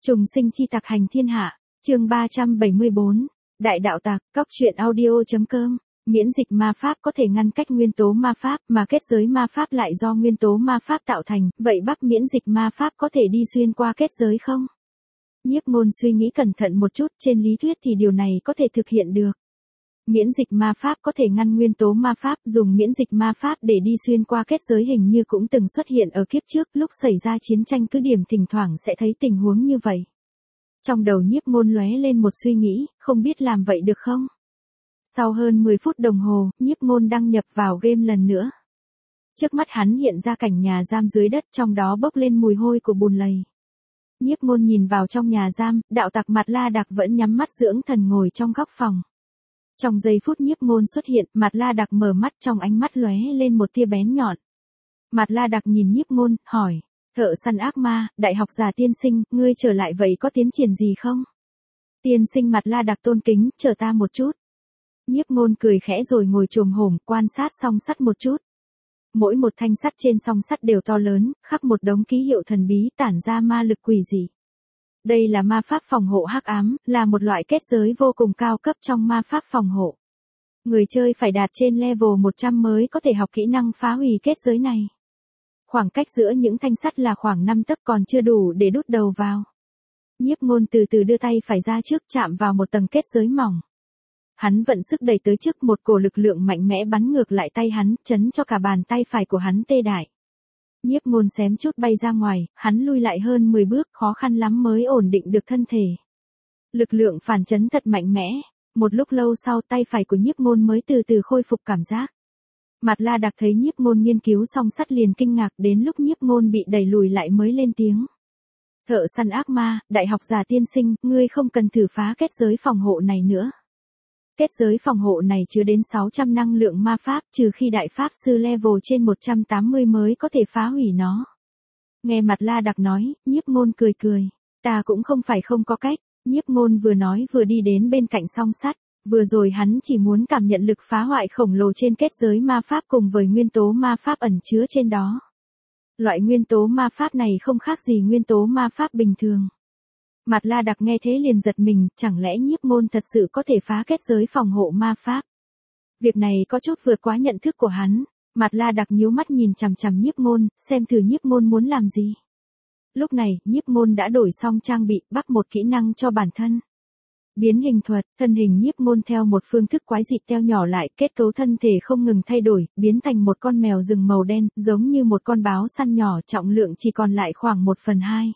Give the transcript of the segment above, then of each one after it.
Trùng sinh chi tặc hành thiên hạ, chương 374, Đại đạo tặc, Cóc truyện audio.com. Miễn dịch ma pháp có thể ngăn cách nguyên tố ma pháp, mà kết giới ma pháp lại do nguyên tố ma pháp tạo thành, vậy bắc miễn dịch ma pháp có thể đi xuyên qua kết giới không? Nhiếp Ngôn suy nghĩ cẩn thận một chút, trên lý thuyết thì điều này có thể thực hiện được. Miễn dịch ma pháp có thể ngăn nguyên tố ma pháp, dùng miễn dịch ma pháp để đi xuyên qua kết giới hình như cũng từng xuất hiện ở kiếp trước, lúc xảy ra chiến tranh cứ điểm thỉnh thoảng sẽ thấy tình huống như vậy. Trong đầu Nhiếp Ngôn lóe lên một suy nghĩ, không biết làm vậy được không? Sau hơn 10 phút đồng hồ, Nhiếp Ngôn đăng nhập vào game lần nữa. Trước mắt hắn hiện ra cảnh nhà giam dưới đất, trong đó bốc lên mùi hôi của bùn lầy. Nhiếp Ngôn nhìn vào trong nhà giam, đạo tặc Mạt La Đặc vẫn nhắm mắt dưỡng thần ngồi trong góc phòng. Trong giây phút Nhiếp Ngôn xuất hiện, Mạt La Đặc mở mắt, trong ánh mắt lóe lên một tia bén nhọn. Mạt La Đặc nhìn Nhiếp Ngôn, hỏi, thợ săn ác ma, đại học giả tiên sinh, ngươi trở lại vậy có tiến triển gì không? Tiên sinh Mạt La Đặc tôn kính, chờ ta một chút. Nhiếp Ngôn cười khẽ rồi ngồi chồm hổm, quan sát song sắt một chút. Mỗi một thanh sắt trên song sắt đều to lớn, khắc một đống ký hiệu thần bí tản ra ma lực quỷ dị. Đây là ma pháp phòng hộ hắc ám, là một loại kết giới vô cùng cao cấp trong ma pháp phòng hộ. Người chơi phải đạt trên level 100 mới có thể học kỹ năng phá hủy kết giới này. Khoảng cách giữa những thanh sắt là khoảng 5 tấc, còn chưa đủ để đút đầu vào. Nhiếp Ngôn từ từ đưa tay phải ra trước, chạm vào một tầng kết giới mỏng. Hắn vận sức đẩy tới trước, một cổ lực lượng mạnh mẽ bắn ngược lại tay hắn, chấn cho cả bàn tay phải của hắn tê dại. Nhiếp Ngôn xém chút bay ra ngoài, hắn lui lại hơn 10 bước, khó khăn lắm mới ổn định được thân thể. Lực lượng phản chấn thật mạnh mẽ, một lúc lâu sau tay phải của Nhiếp Ngôn mới từ từ khôi phục cảm giác. Mạt La Đặc thấy Nhiếp Ngôn nghiên cứu song sắt liền kinh ngạc, đến lúc Nhiếp Ngôn bị đẩy lùi lại mới lên tiếng. Thợ săn ác ma, đại học giả tiên sinh, ngươi không cần thử phá kết giới phòng hộ này nữa. Kết giới phòng hộ này chứa đến 600 năng lượng ma pháp, trừ khi đại pháp sư level trên 180 mới có thể phá hủy nó. Nghe Mạt La Đặc nói, Nhiếp Ngôn cười cười. Ta cũng không phải không có cách. Nhiếp Ngôn vừa nói vừa đi đến bên cạnh song sắt. Vừa rồi hắn chỉ muốn cảm nhận lực phá hoại khổng lồ trên kết giới ma pháp cùng với nguyên tố ma pháp ẩn chứa trên đó. Loại nguyên tố ma pháp này không khác gì nguyên tố ma pháp bình thường. Mạt La Đặc nghe thế liền giật mình, chẳng lẽ Nhiếp Ngôn thật sự có thể phá kết giới phòng hộ ma pháp? Việc này có chút vượt quá nhận thức của hắn. Mạt La Đặc nhíu mắt nhìn chằm chằm Nhiếp Ngôn, xem thử Nhiếp Ngôn muốn làm gì. Lúc này, Nhiếp Ngôn đã đổi xong trang bị, bắt một kỹ năng cho bản thân. Biến hình thuật, thân hình Nhiếp Ngôn theo một phương thức quái dị teo nhỏ lại, kết cấu thân thể không ngừng thay đổi, biến thành một con mèo rừng màu đen, giống như một con báo săn nhỏ, trọng lượng chỉ còn lại khoảng 1/2.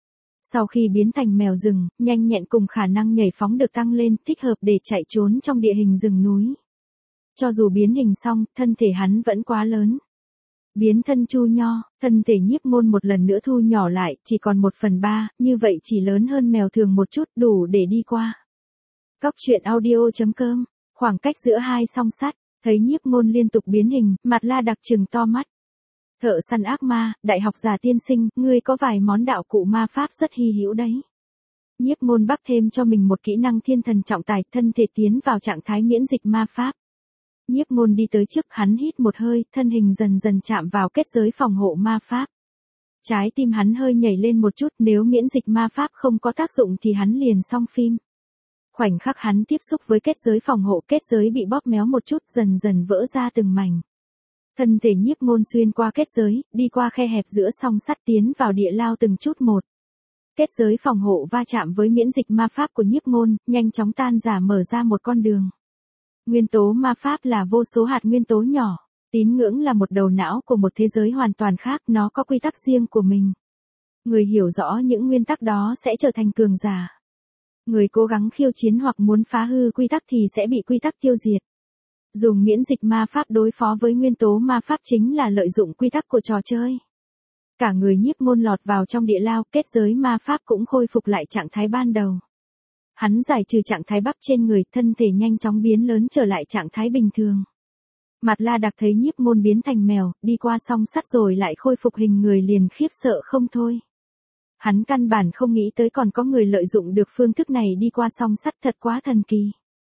Sau khi biến thành mèo rừng, nhanh nhẹn cùng khả năng nhảy phóng được tăng lên, thích hợp để chạy trốn trong địa hình rừng núi. Cho dù biến hình xong, thân thể hắn vẫn quá lớn. Biến thân chu nho, thân thể Nhiếp Ngôn một lần nữa thu nhỏ lại, chỉ còn 1/3, như vậy chỉ lớn hơn mèo thường một chút, đủ để đi qua. Cóc truyện audio.com, khoảng cách giữa hai song sắt, thấy Nhiếp Ngôn liên tục biến hình, Mạt La Đặc trừng to mắt. Thợ săn ác ma, đại học giả tiên sinh, ngươi có vài món đạo cụ ma pháp rất hy hữu đấy. Nhiếp Ngôn bắp thêm cho mình một kỹ năng thiên thần trọng tài, thân thể tiến vào trạng thái miễn dịch ma pháp. Nhiếp Ngôn đi tới trước, hắn hít một hơi, thân hình dần dần chạm vào kết giới phòng hộ ma pháp. Trái tim hắn hơi nhảy lên một chút, nếu miễn dịch ma pháp không có tác dụng thì hắn liền xong phim. Khoảnh khắc hắn tiếp xúc với kết giới phòng hộ, kết giới bị bóp méo một chút, dần dần vỡ ra từng mảnh. Thân thể Nhiếp Ngôn xuyên qua kết giới, đi qua khe hẹp giữa song sắt tiến vào địa lao từng chút một. Kết giới phòng hộ va chạm với miễn dịch ma pháp của Nhiếp Ngôn, nhanh chóng tan rã mở ra một con đường. Nguyên tố ma pháp là vô số hạt nguyên tố nhỏ. Tín ngưỡng là một đầu não của một thế giới hoàn toàn khác, nó có quy tắc riêng của mình. Người hiểu rõ những nguyên tắc đó sẽ trở thành cường giả. Người cố gắng khiêu chiến hoặc muốn phá hư quy tắc thì sẽ bị quy tắc tiêu diệt. Dùng miễn dịch ma pháp đối phó với nguyên tố ma pháp chính là lợi dụng quy tắc của trò chơi. Cả người Nhiếp Ngôn lọt vào trong địa lao, kết giới ma pháp cũng khôi phục lại trạng thái ban đầu. Hắn giải trừ trạng thái bắp trên người, thân thể nhanh chóng biến lớn trở lại trạng thái bình thường. Mạt La Đặc thấy Nhiếp Ngôn biến thành mèo, đi qua song sắt rồi lại khôi phục hình người liền khiếp sợ không thôi. Hắn căn bản không nghĩ tới còn có người lợi dụng được phương thức này đi qua song sắt, thật quá thần kỳ.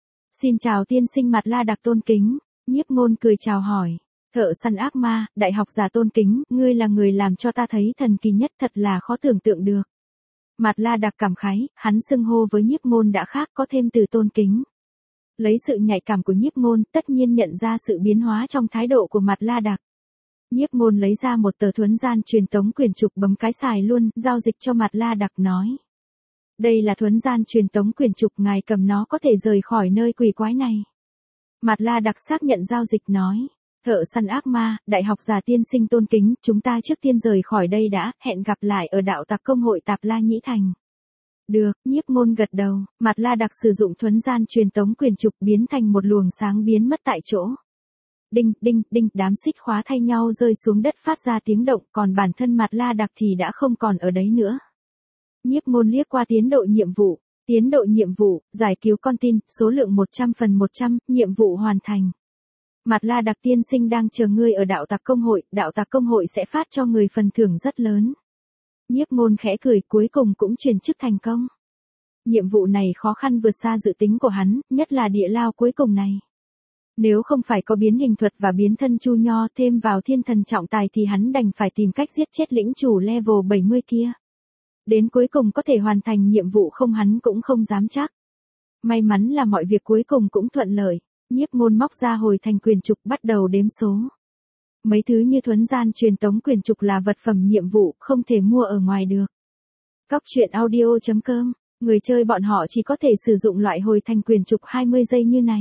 Xin chào tiên sinh Mạt La Đặc tôn kính. Nhiếp Ngôn cười chào hỏi. Thợ săn ác ma, đại học giả tôn kính, ngươi là người làm cho ta thấy thần kỳ nhất, thật là khó tưởng tượng được. Mạt La Đặc cảm khái, hắn xưng hô với Nhiếp Ngôn đã khác, có thêm từ tôn kính. Lấy sự nhạy cảm của Nhiếp Ngôn, tất nhiên nhận ra sự biến hóa trong thái độ của Mạt La Đặc. Nhiếp Ngôn lấy ra một tờ thuấn gian truyền tống quyển trục, bấm cái xài luôn, giao dịch cho Mạt La Đặc nói. Đây là thuấn gian truyền tống quyển trục, ngài cầm nó có thể rời khỏi nơi quỷ quái này. Mạt La Đặc xác nhận giao dịch nói. Thợ săn ác ma, đại học giả tiên sinh tôn kính, chúng ta trước tiên rời khỏi đây đã, hẹn gặp lại ở đạo tặc công hội Tạp La Nhĩ Thành. Được, Nhiếp Ngôn gật đầu, Mạt La Đặc sử dụng thuấn gian truyền tống quyển trục biến thành một luồng sáng biến mất tại chỗ. Đinh, đinh, đinh, đám xích khóa thay nhau rơi xuống đất phát ra tiếng động, còn bản thân Mạt La Đặc thì đã không còn ở đấy nữa. Nhiếp Ngôn liếc qua tiến độ nhiệm vụ. Tiến độ nhiệm vụ, giải cứu con tin, số lượng 100/100, nhiệm vụ hoàn thành. Mạt La Đặc tiên sinh đang chờ ngươi ở đạo tặc công hội sẽ phát cho người phần thưởng rất lớn. Nhiếp Ngôn khẽ cười, cuối cùng cũng chuyển chức thành công. Nhiệm vụ này khó khăn vượt xa dự tính của hắn, nhất là địa lao cuối cùng này. Nếu không phải có biến hình thuật và biến thân Chu Nho thêm vào thiên thần trọng tài thì hắn đành phải tìm cách giết chết lĩnh chủ level 70 kia. Đến cuối cùng có thể hoàn thành nhiệm vụ không, hắn cũng không dám chắc. May mắn là mọi việc cuối cùng cũng thuận lợi. Nhiếp Ngôn móc ra hồi thành quyển trục, bắt đầu đếm số. Mấy thứ như thuấn gian truyền tống quyển trục là vật phẩm nhiệm vụ, không thể mua ở ngoài được. Cóc truyện audio.com, người chơi bọn họ chỉ có thể sử dụng loại hồi thành quyển trục 20 giây như này.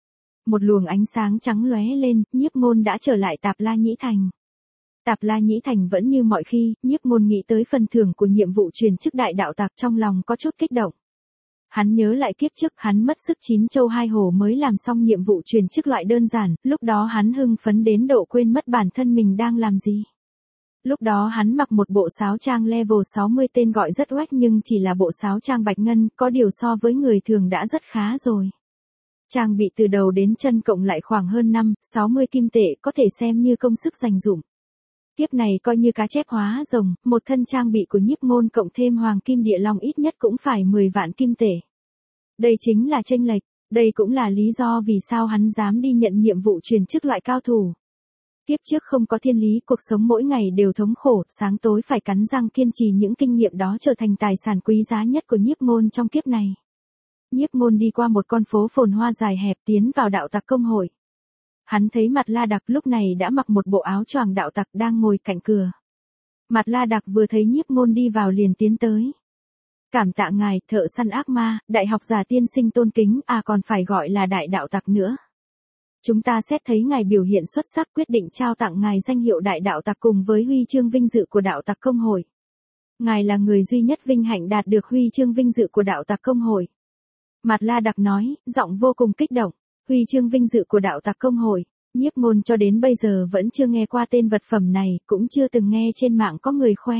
Một luồng ánh sáng trắng lóe lên, Nhiếp Ngôn đã trở lại Tạp La Nhĩ Thành. Tạp La Nhĩ Thành vẫn như mọi khi, Nhiếp Ngôn nghĩ tới phần thưởng của nhiệm vụ truyền chức đại đạo tặc, trong lòng có chút kích động. Hắn nhớ lại kiếp trước hắn mất sức 9 châu 2 hổ mới làm xong nhiệm vụ truyền chức loại đơn giản, lúc đó hắn hưng phấn đến độ quên mất bản thân mình đang làm gì. Lúc đó hắn mặc một bộ sáo trang level 60, tên gọi rất oách nhưng chỉ là bộ sáo trang bạch ngân, có điều so với người thường đã rất khá rồi. Trang bị từ đầu đến chân cộng lại khoảng hơn 60 kim tệ, có thể xem như công sức dành dụm. Kiếp này coi như cá chép hóa rồng, một thân trang bị của Nhiếp Ngôn cộng thêm hoàng kim địa long ít nhất cũng phải 10 vạn kim tệ. Đây chính là chênh lệch, đây cũng là lý do vì sao hắn dám đi nhận nhiệm vụ truyền chức loại cao thủ. Kiếp trước không có thiên lý, cuộc sống mỗi ngày đều thống khổ, sáng tối phải cắn răng kiên trì, những kinh nghiệm đó trở thành tài sản quý giá nhất của Nhiếp Ngôn trong kiếp này. Nhiếp Ngôn đi qua một con phố phồn hoa dài hẹp tiến vào đạo tặc công hội. Hắn thấy Mạt La Đặc lúc này đã mặc một bộ áo choàng đạo tặc đang ngồi cạnh cửa. Mạt La Đặc vừa thấy Nhiếp Ngôn đi vào liền tiến tới. Cảm tạ ngài, thợ săn ác ma, đại học giả tiên sinh tôn kính, còn phải gọi là đại đạo tặc nữa. Chúng ta xét thấy ngài biểu hiện xuất sắc, quyết định trao tặng ngài danh hiệu đại đạo tặc cùng với huy chương vinh dự của đạo tặc công hội. Ngài là người duy nhất vinh hạnh đạt được huy chương vinh dự của đạo tặc công hội. Mạt La Đặc nói, giọng vô cùng kích động. Huy chương vinh dự của đạo tặc công hội. Nhiếp Ngôn cho đến bây giờ vẫn chưa nghe qua tên vật phẩm này, cũng chưa từng nghe trên mạng có người khoe.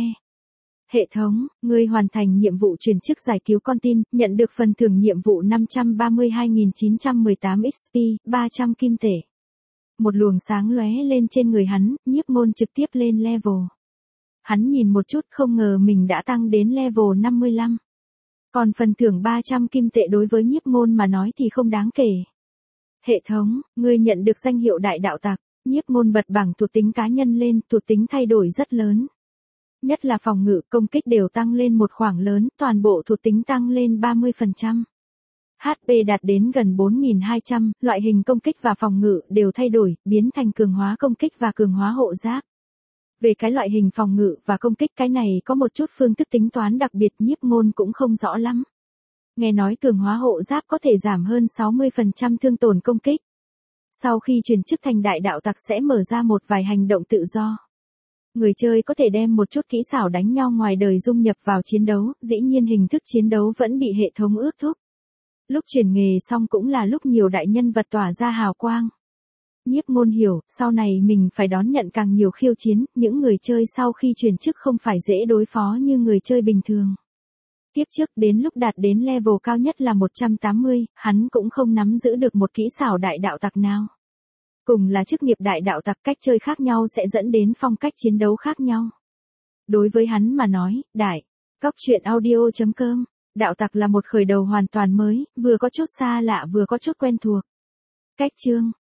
Hệ thống, ngươi hoàn thành nhiệm vụ truyền chức giải cứu con tin, nhận được phần thưởng nhiệm vụ 532.918 XP, 300 kim tệ. Một luồng sáng lóe lên trên người hắn, Nhiếp Ngôn trực tiếp lên level. Hắn nhìn một chút không ngờ mình đã tăng đến level 55. Còn phần thưởng 300 kim tệ đối với Nhiếp Ngôn mà nói thì không đáng kể. Hệ thống, ngươi nhận được danh hiệu đại đạo tặc. Nhiếp Ngôn bật bảng thuộc tính cá nhân lên, thuộc tính thay đổi rất lớn. Nhất là phòng ngự, công kích đều tăng lên một khoảng lớn, toàn bộ thuộc tính tăng lên 30%. HP đạt đến gần 4.200, loại hình công kích và phòng ngự đều thay đổi, biến thành cường hóa công kích và cường hóa hộ giáp. Về cái loại hình phòng ngự và công kích, cái này có một chút phương thức tính toán đặc biệt, Nhiếp Ngôn cũng không rõ lắm. Nghe nói cường hóa hộ giáp có thể giảm hơn 60% thương tổn công kích. Sau khi chuyển chức thành đại đạo tặc sẽ mở ra một vài hành động tự do. Người chơi có thể đem một chút kỹ xảo đánh nhau ngoài đời dung nhập vào chiến đấu, dĩ nhiên hình thức chiến đấu vẫn bị hệ thống ước thúc. Lúc chuyển nghề xong cũng là lúc nhiều đại nhân vật tỏa ra hào quang. Nhiếp Ngôn hiểu, sau này mình phải đón nhận càng nhiều khiêu chiến, những người chơi sau khi chuyển chức không phải dễ đối phó như người chơi bình thường. Tiếp trước đến lúc đạt đến level cao nhất là 180, hắn cũng không nắm giữ được một kỹ xảo đại đạo tặc nào. Cùng là chức nghiệp đại đạo tặc, cách chơi khác nhau sẽ dẫn đến phong cách chiến đấu khác nhau. Đối với hắn mà nói, cóc truyện audio.com, đạo tặc là một khởi đầu hoàn toàn mới, vừa có chút xa lạ vừa có chút quen thuộc. Cách chương,